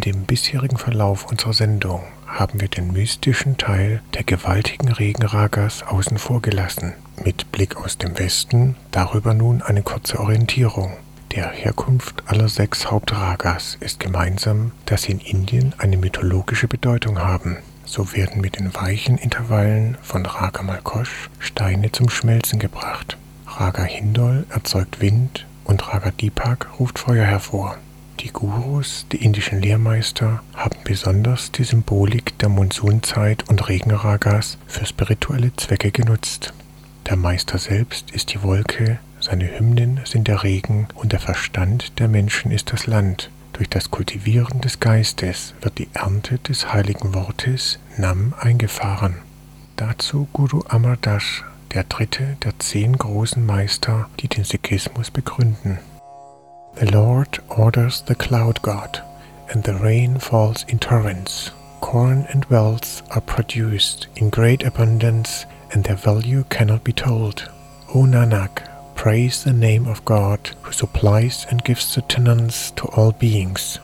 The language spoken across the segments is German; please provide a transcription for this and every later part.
dem bisherigen Verlauf unserer Sendung haben wir den mystischen Teil der gewaltigen Regenragas außen vor gelassen. Mit Blick aus dem Westen darüber nun eine kurze Orientierung. Der Herkunft aller 6 Hauptragas ist gemeinsam, dass sie in Indien eine mythologische Bedeutung haben. So werden mit den weichen Intervallen von Raga Malkosh Steine zum Schmelzen gebracht. Raga Hindol erzeugt Wind und Raga Deepak ruft Feuer hervor. Die Gurus, die indischen Lehrmeister, haben besonders die Symbolik der Monsunzeit und Regenragas für spirituelle Zwecke genutzt. Der Meister selbst ist die Wolke, seine Hymnen sind der Regen und der Verstand der Menschen ist das Land. Durch das Kultivieren des Geistes wird die Ernte des heiligen Wortes Nam eingefahren. Dazu Guru Amar Das, der dritte der 10 großen Meister, die den Sikhismus begründen. The Lord orders the cloud god, and the rain falls in torrents. Corn and wealth are produced in great abundance, and their value cannot be told. O Nanak, praise the name of God, who supplies and gives sustenance to all beings.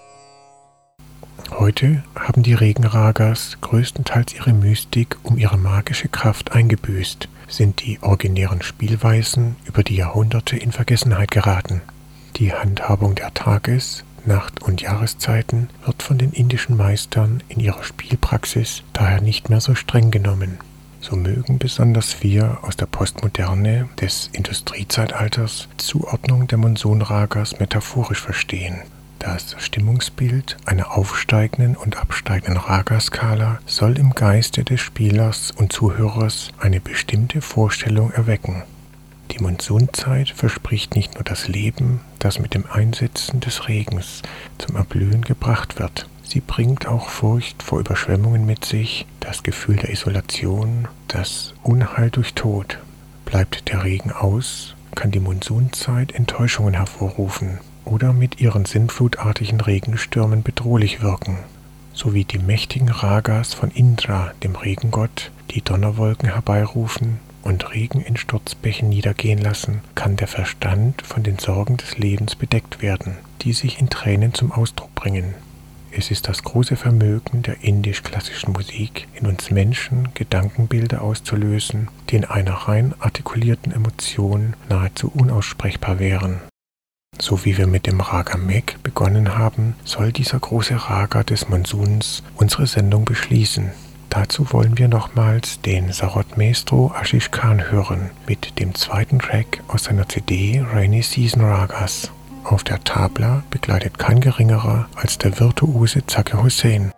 Heute haben die Regenragas größtenteils ihre Mystik um ihre magische Kraft eingebüßt, sind die originären Spielweisen über die Jahrhunderte in Vergessenheit geraten. Die Handhabung der Tages-, Nacht- und Jahreszeiten wird von den indischen Meistern in ihrer Spielpraxis daher nicht mehr so streng genommen. So mögen besonders wir aus der Postmoderne des Industriezeitalters Zuordnung der Monsunragas metaphorisch verstehen. Das Stimmungsbild einer aufsteigenden und absteigenden Ragaskala soll im Geiste des Spielers und Zuhörers eine bestimmte Vorstellung erwecken. Die Monsunzeit verspricht nicht nur das Leben, das mit dem Einsetzen des Regens zum Erblühen gebracht wird. Sie bringt auch Furcht vor Überschwemmungen mit sich, das Gefühl der Isolation, das Unheil durch Tod. Bleibt der Regen aus, kann die Monsunzeit Enttäuschungen hervorrufen oder mit ihren sinnflutartigen Regenstürmen bedrohlich wirken. So wie die mächtigen Ragas von Indra, dem Regengott, die Donnerwolken herbeirufen und Regen in Sturzbächen niedergehen lassen, kann der Verstand von den Sorgen des Lebens bedeckt werden, die sich in Tränen zum Ausdruck bringen. Es ist das große Vermögen der indisch-klassischen Musik, in uns Menschen Gedankenbilder auszulösen, die in einer rein artikulierten Emotion nahezu unaussprechbar wären. So wie wir mit dem Raga Megh begonnen haben, soll dieser große Raga des Monsuns unsere Sendung beschließen. Dazu wollen wir nochmals den Sarod Maestro Ashish Khan hören, mit dem 2. Track aus seiner CD Rainy Season Ragas. Auf der Tabla begleitet kein geringerer als der virtuose Zakir Hussain.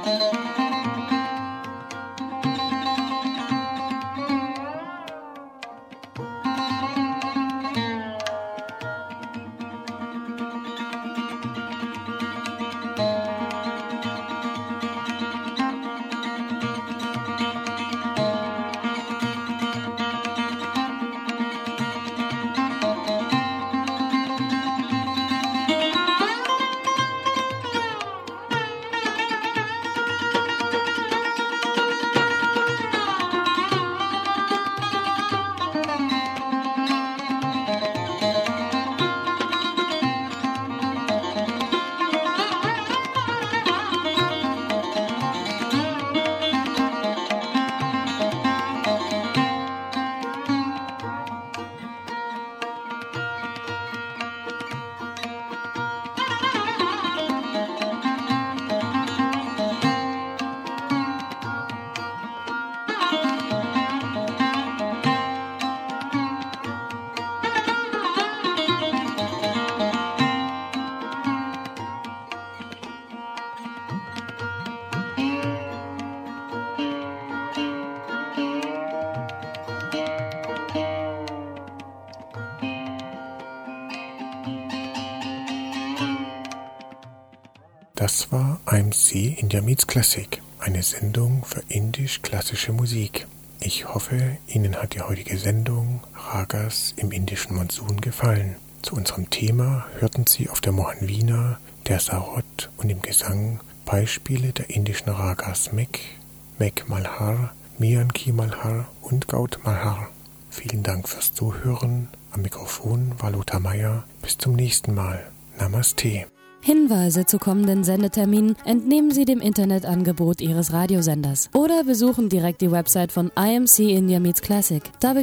Das war IMC India Meets Classic, eine Sendung für indisch-klassische Musik. Ich hoffe, Ihnen hat die heutige Sendung Ragas im indischen Monsun gefallen. Zu unserem Thema hörten Sie auf der Mohan-Veena, der Sarod und im Gesang Beispiele der indischen Ragas Megh, Megh Malhar, Miyanki Malhar und Gaud Malhar. Vielen Dank fürs Zuhören. Am Mikrofon war Lothar Meier. Bis zum nächsten Mal. Namaste. Hinweise zu kommenden Sendeterminen entnehmen Sie dem Internetangebot Ihres Radiosenders oder besuchen direkt die Website von IMC India Meets Classic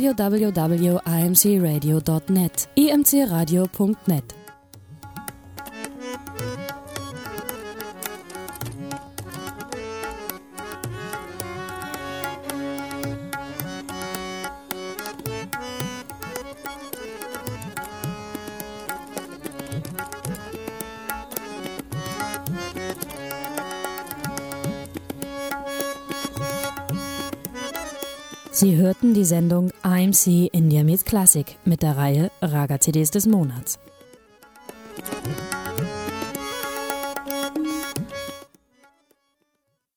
www.imcradio.net imcradio.net. Sie hörten die Sendung IMC India Meets Classic mit der Reihe Raga CDs des Monats.